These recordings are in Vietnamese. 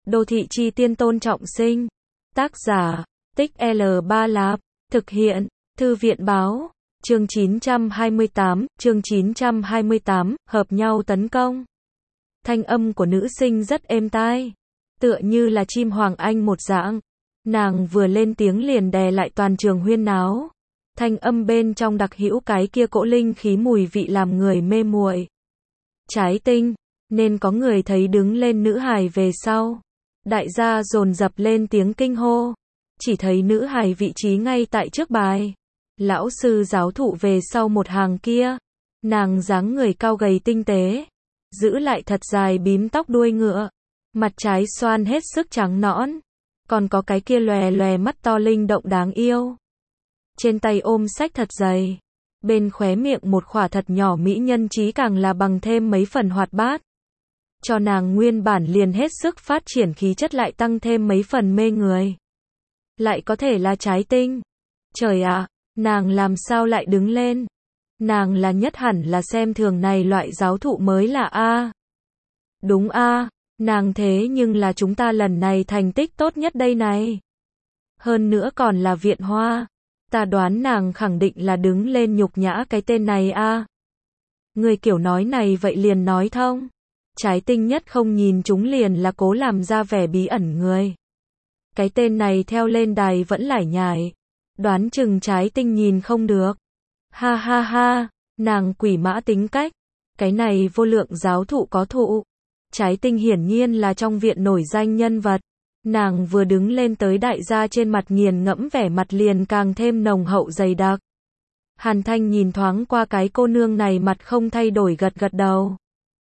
Đô thị chi tiên Tôn Trọng Sinh. Tác giả, Tích L3 Lạp. Thực hiện, Thư viện báo. Chương 928, hợp nhau tấn công. Thanh âm của nữ sinh rất êm tai, tựa như là chim hoàng anh một dạng. Nàng vừa lên tiếng liền đè lại toàn trường huyên náo. Thanh âm bên trong đặc hữu cái kia cỗ linh khí mùi vị làm người mê muội. Trái tinh, nên có người thấy đứng lên nữ hài về sau. Đại gia dồn dập lên tiếng kinh hô. Chỉ thấy nữ hài vị trí ngay tại trước bài. Lão sư giáo thụ về sau một hàng kia. Nàng dáng người cao gầy tinh tế, giữ lại thật dài bím tóc đuôi ngựa. Mặt trái xoan hết sức trắng nõn. Còn có cái kia lòe lòe mắt to linh động đáng yêu. Trên tay ôm sách thật dày. Bên khóe miệng một khỏa thật nhỏ mỹ nhân trí càng là bằng thêm mấy phần hoạt bát. Cho nàng nguyên bản liền hết sức phát triển khí chất lại tăng thêm mấy phần mê người. Lại có thể là trái tinh. Trời ạ, nàng làm sao lại đứng lên? Nàng là nhất hẳn là xem thường này loại giáo thụ mới là A. Đúng A, nàng thế nhưng là chúng ta lần này thành tích tốt nhất đây này. Hơn nữa còn là viện hoa. Ta đoán nàng khẳng định là đứng lên nhục nhã cái tên này A. Người kiểu nói này vậy liền nói thông. Trái tinh nhất không nhìn chúng liền là cố làm ra vẻ bí ẩn người. Cái tên này theo lên đài vẫn lải nhải. Đoán chừng trái tinh nhìn không được. Ha ha ha, nàng quỷ mã tính cách. Cái này vô lượng giáo thụ có thụ. Trái tinh hiển nhiên là trong viện nổi danh nhân vật. Nàng vừa đứng lên tới đại gia trên mặt nghiền ngẫm vẻ mặt liền càng thêm nồng hậu dày đặc. Hàn Thanh nhìn thoáng qua cái cô nương này mặt không thay đổi gật gật đầu.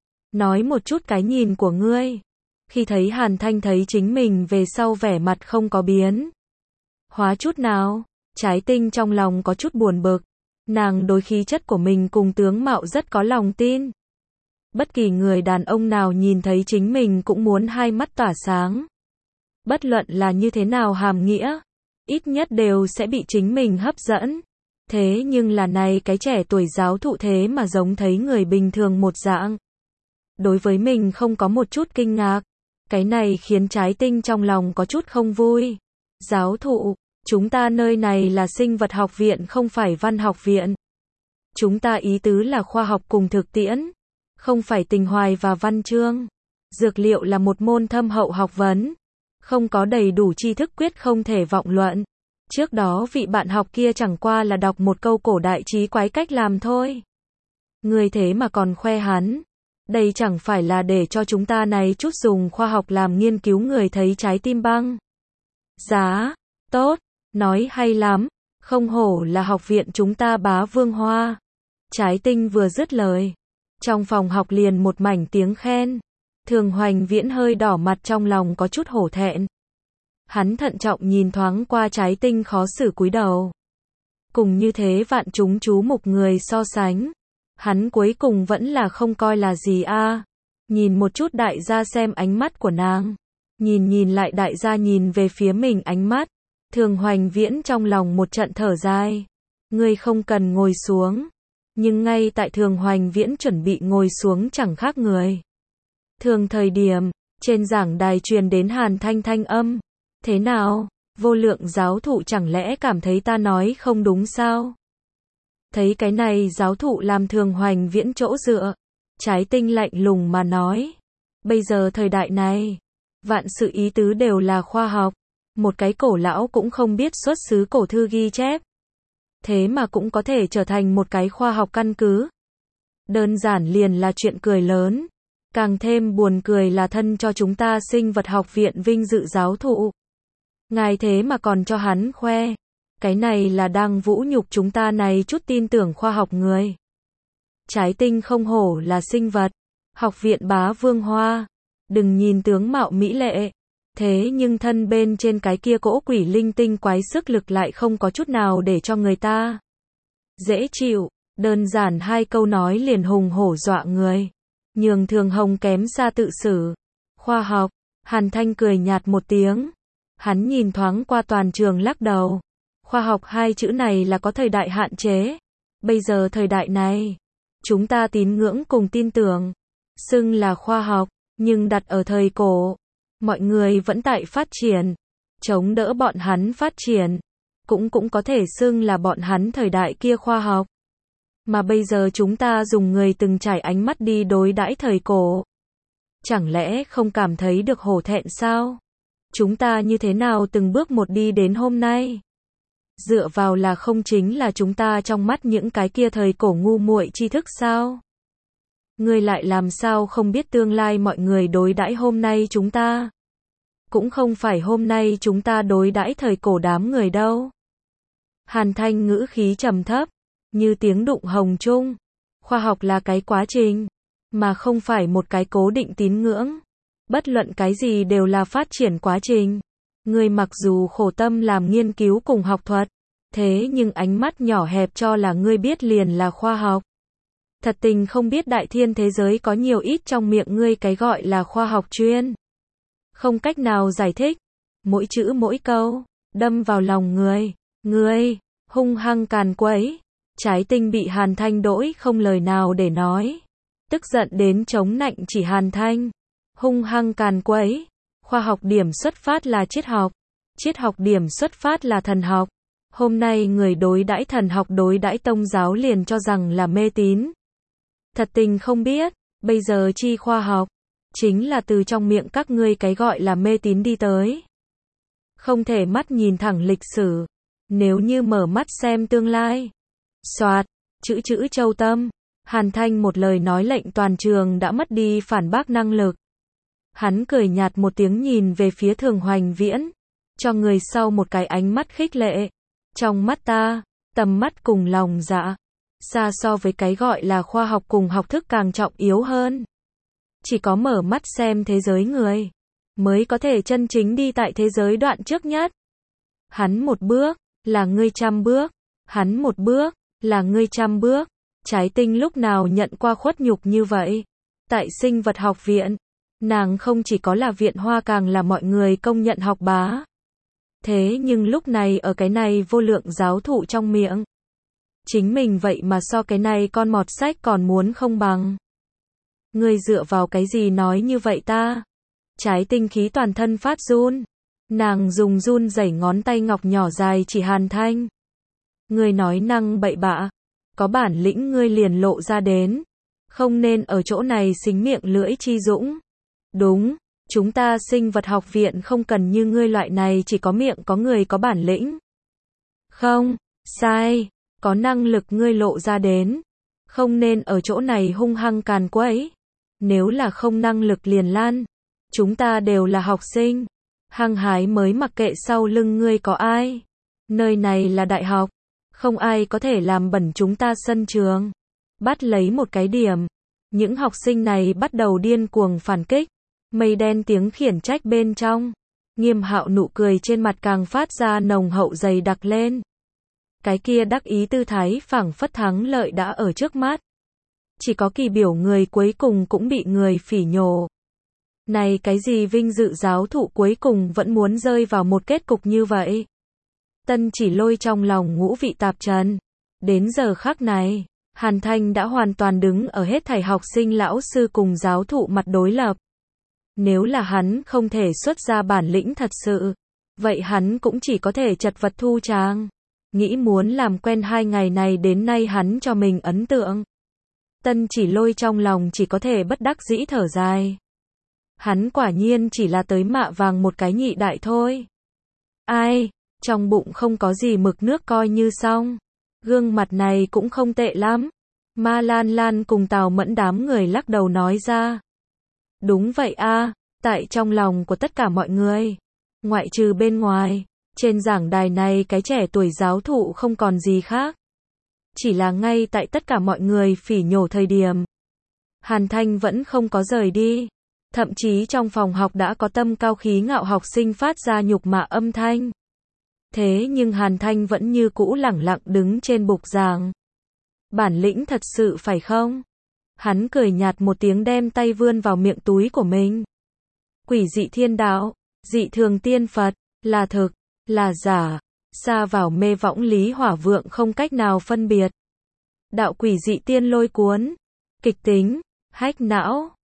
Nói một chút cái nhìn của ngươi. Khi thấy Hàn Thanh thấy chính mình về sau vẻ mặt không có biến hóa chút nào, trái tinh trong lòng có chút buồn bực. Nàng đối khí chất của mình cùng tướng mạo rất có lòng tin. Bất kỳ người đàn ông nào nhìn thấy chính mình cũng muốn hai mắt tỏa sáng. Bất luận là như thế nào hàm nghĩa, ít nhất đều sẽ bị chính mình hấp dẫn. Thế nhưng là này cái trẻ tuổi giáo thụ thế mà giống thấy người bình thường một dạng. Đối với mình không có một chút kinh ngạc. Cái này khiến trái tinh trong lòng có chút không vui. Giáo thụ, chúng ta nơi này là sinh vật học viện không phải văn học viện. Chúng ta ý tứ là khoa học cùng thực tiễn, không phải tình hoài và văn chương. Dược liệu là một môn thâm hậu học vấn. Không có đầy đủ tri thức quyết không thể vọng luận. Trước đó vị bạn học kia chẳng qua là đọc một câu cổ đại trí quái cách làm thôi. Người thế mà còn khoe hắn. Đây chẳng phải là để cho chúng ta này chút dùng khoa học làm nghiên cứu người thấy trái tim băng. Giá, tốt, nói hay lắm, không hổ là học viện chúng ta bá vương hoa. Trái tinh vừa dứt lời. Trong phòng học liền một mảnh tiếng khen. Thường Hoành Viễn hơi đỏ mặt trong lòng có chút hổ thẹn. Hắn thận trọng nhìn thoáng qua trái tinh khó xử cúi đầu. Cùng như thế vạn chúng chú mục người so sánh. Hắn cuối cùng vẫn là không coi là gì a. Nhìn một chút đại gia xem ánh mắt của nàng. Nhìn lại đại gia nhìn về phía mình ánh mắt. Thường Hoành Viễn trong lòng một trận thở dài. Ngươi không cần ngồi xuống. Nhưng ngay tại Thường Hoành Viễn chuẩn bị ngồi xuống chẳng khác người. Thường thời điểm, trên giảng đài truyền đến Hàn Thanh thanh âm. Thế nào, vô lượng giáo thụ chẳng lẽ cảm thấy ta nói không đúng sao? Thấy cái này giáo thụ làm Thường Hoành Viễn chỗ dựa. Trái tinh lạnh lùng mà nói. Bây giờ thời đại này, vạn sự ý tứ đều là khoa học. Một cái cổ lão cũng không biết xuất xứ cổ thư ghi chép. Thế mà cũng có thể trở thành một cái khoa học căn cứ. Đơn giản liền là chuyện cười lớn. Càng thêm buồn cười là thân cho chúng ta sinh vật học viện vinh dự giáo thụ. Ngài thế mà còn cho hắn khoe. Cái này là đang vũ nhục chúng ta này chút tin tưởng khoa học người. Trái tinh không hổ là sinh vật. Học viện bá vương hoa. Đừng nhìn tướng mạo mỹ lệ. Thế nhưng thân bên trên cái kia cỗ quỷ linh tinh quái sức lực lại không có chút nào để cho người ta dễ chịu. Đơn giản hai câu nói liền hùng hổ dọa người. Nhường Thường Hồng kém xa tự xử. Khoa học. Hàn Thanh cười nhạt một tiếng. Hắn nhìn thoáng qua toàn trường lắc đầu. Khoa học hai chữ này là có thời đại hạn chế. Bây giờ thời đại này, chúng ta tín ngưỡng cùng tin tưởng. Xưng là khoa học, nhưng đặt ở thời cổ. Mọi người vẫn tại phát triển, chống đỡ bọn hắn phát triển, cũng có thể xưng là bọn hắn thời đại kia khoa học. Mà bây giờ chúng ta dùng người từng trải ánh mắt đi đối đãi thời cổ. Chẳng lẽ không cảm thấy được hổ thẹn sao? Chúng ta như thế nào từng bước một đi đến hôm nay? Dựa vào là không chính là chúng ta trong mắt những cái kia thời cổ ngu muội tri thức sao? Ngươi lại làm sao không biết tương lai mọi người đối đãi hôm nay chúng ta? Cũng không phải hôm nay chúng ta đối đãi thời cổ đám người đâu. Hàn Thanh ngữ khí trầm thấp, như tiếng đụng hồng trung. Khoa học là cái quá trình, mà không phải một cái cố định tín ngưỡng. Bất luận cái gì đều là phát triển quá trình. Ngươi mặc dù khổ tâm làm nghiên cứu cùng học thuật, thế nhưng ánh mắt nhỏ hẹp cho là ngươi biết liền là khoa học. Thật tình không biết đại thiên thế giới có nhiều ít trong miệng ngươi cái gọi là khoa học chuyên. Không cách nào giải thích. Mỗi chữ mỗi câu, đâm vào lòng người. Ngươi, hung hăng càn quấy. Trái Tinh bị Hàn Thanh đỗi không lời nào để nói. Tức giận đến chống nạnh chỉ Hàn Thanh. Hung hăng càn quấy. Khoa học điểm xuất phát là triết học điểm xuất phát là thần học. Hôm nay người đối đãi thần học đối đãi tông giáo liền cho rằng là mê tín. Thật tình không biết, bây giờ chi khoa học, chính là từ trong miệng các ngươi cái gọi là mê tín đi tới. Không thể mắt nhìn thẳng lịch sử, nếu như mở mắt xem tương lai. Soạt, chữ châu tâm, Hàn Thanh một lời nói lệnh toàn trường đã mất đi phản bác năng lực. Hắn cười nhạt một tiếng nhìn về phía Thường Hoành Viễn, cho người sau một cái ánh mắt khích lệ. Trong mắt ta, tầm mắt cùng lòng dạ, xa so với cái gọi là khoa học cùng học thức càng trọng yếu hơn. Chỉ có mở mắt xem thế giới người, mới có thể chân chính đi tại thế giới đoạn trước nhất. Hắn một bước, là ngươi 100 bước. Hắn một bước, là ngươi 100 bước. Trái Tinh lúc nào nhận qua khuất nhục như vậy? Tại sinh vật học viện, nàng không chỉ có là viện hoa càng là mọi người công nhận học bá. Thế nhưng lúc này ở cái này vô lượng giáo thụ trong miệng, chính mình vậy mà so cái này con mọt sách còn muốn không bằng. Ngươi dựa vào cái gì nói như vậy ta? Trái Tinh khí toàn thân phát run. Nàng dùng run rẩy ngón tay ngọc nhỏ dài chỉ Hàn Thanh. Ngươi nói năng bậy bạ, có bản lĩnh ngươi liền lộ ra đến, không nên ở chỗ này xính miệng lưỡi chi dũng. Đúng, chúng ta sinh vật học viện không cần như ngươi loại này chỉ có miệng có người có bản lĩnh. Không, sai, có năng lực ngươi lộ ra đến, không nên ở chỗ này hung hăng càn quấy. Nếu là không năng lực liền lan, chúng ta đều là học sinh, hăng hái mới mặc kệ sau lưng ngươi có ai. Nơi này là đại học, không ai có thể làm bẩn chúng ta sân trường. Bắt lấy một cái điểm, những học sinh này bắt đầu điên cuồng phản kích. Mây đen tiếng khiển trách bên trong, Nghiêm Hạo nụ cười trên mặt càng phát ra nồng hậu dày đặc lên. Cái kia đắc ý tư thái phảng phất thắng lợi đã ở trước mắt. Chỉ có Kỳ Biểu người cuối cùng cũng bị người phỉ nhổ. Này cái gì vinh dự giáo thụ cuối cùng vẫn muốn rơi vào một kết cục như vậy. Tân Chỉ Lôi trong lòng ngũ vị tạp trần. Đến giờ khắc này, Hàn Thanh đã hoàn toàn đứng ở hết thảy học sinh lão sư cùng giáo thụ mặt đối lập. Nếu là hắn không thể xuất ra bản lĩnh thật sự, vậy hắn cũng chỉ có thể chật vật thu tràng. Nghĩ muốn làm quen 2 ngày này đến nay hắn cho mình ấn tượng. Tân Chỉ Lôi trong lòng chỉ có thể bất đắc dĩ thở dài. Hắn quả nhiên chỉ là tới mạ vàng một cái nhị đại thôi. Ai, trong bụng không có gì mực nước coi như xong. Gương mặt này cũng không tệ lắm. Ma Lan Lan cùng Tào Mẫn đám người lắc đầu nói ra. Đúng vậy a, tại trong lòng của tất cả mọi người, ngoại trừ bên ngoài, trên giảng đài này cái trẻ tuổi giáo thụ không còn gì khác. Chỉ là ngay tại tất cả mọi người phỉ nhổ thời điểm, Hàn Thanh vẫn không có rời đi. Thậm chí trong phòng học đã có tâm cao khí ngạo học sinh phát ra nhục mạ âm thanh. Thế nhưng Hàn Thanh vẫn như cũ lẳng lặng đứng trên bục giảng. Bản lĩnh thật sự phải không? Hắn cười nhạt một tiếng đem tay vươn vào miệng túi của mình. Quỷ dị thiên đạo, dị thường tiên Phật, là thực, là giả, xa vào mê võng lý hỏa vượng không cách nào phân biệt. Đạo quỷ dị tiên lôi cuốn, kịch tính, hách não.